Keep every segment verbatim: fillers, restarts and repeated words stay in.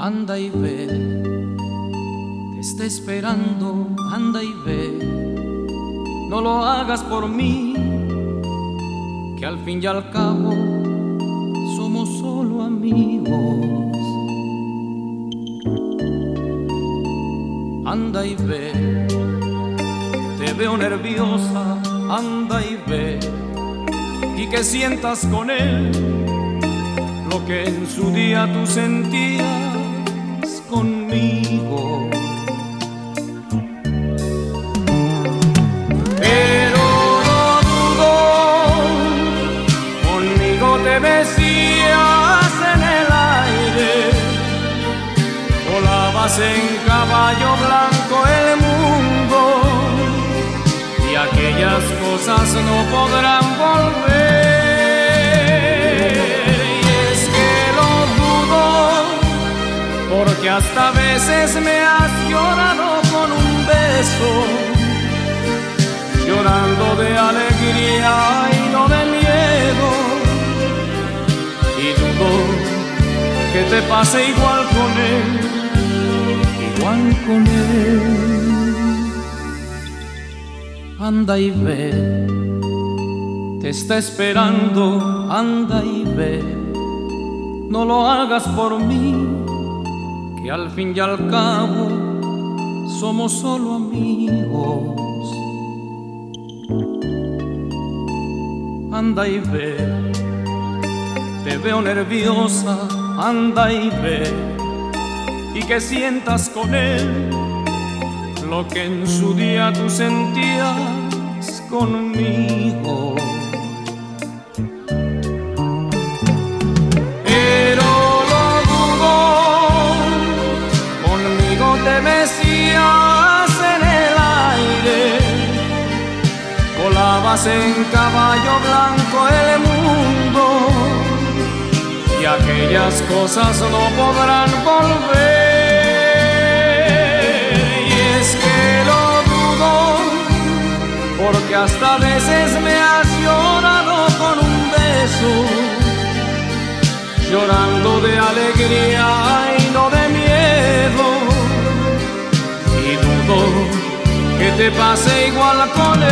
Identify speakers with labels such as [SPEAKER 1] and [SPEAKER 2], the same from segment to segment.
[SPEAKER 1] anda y ve, te está esperando, anda y ve, no lo hagas por mí, que al fin y al cabo somos solo amigos. Anda y ve, te veo nerviosa, anda y ve, y que sientas con él lo que en su día tú sentías conmigo. Pero no dudo, conmigo te besías en el aire, volabas en caballo blanco el mundo, y aquellas cosas no podrán volver. Porque hasta veces me has llorado con un beso, llorando de alegría y no de miedo, y dudo que te pase igual con él, igual con él. Anda y ve, te está esperando, anda y ve, no lo hagas por mí, que al fin y al cabo somos solo amigos. Anda y ve, te veo nerviosa, anda y ve, y que sientas con él lo que en su día tú sentías conmigo. Te mecías en el aire, volabas en caballo blanco el mundo, y aquellas cosas no podrán volver. Y es que lo dudo, porque hasta veces me has llorado con un beso, llorando de alegría y no de miedo, que te pase igual con él.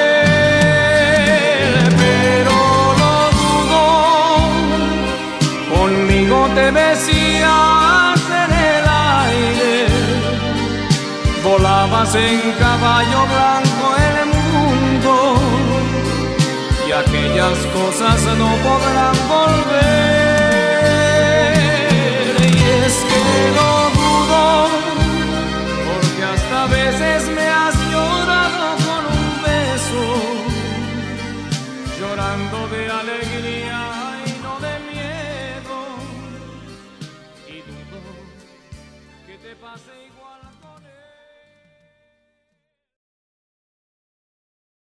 [SPEAKER 1] Pero lo dudo, conmigo te besías en el aire, volabas en caballo blanco el mundo, y aquellas cosas no podrán volver.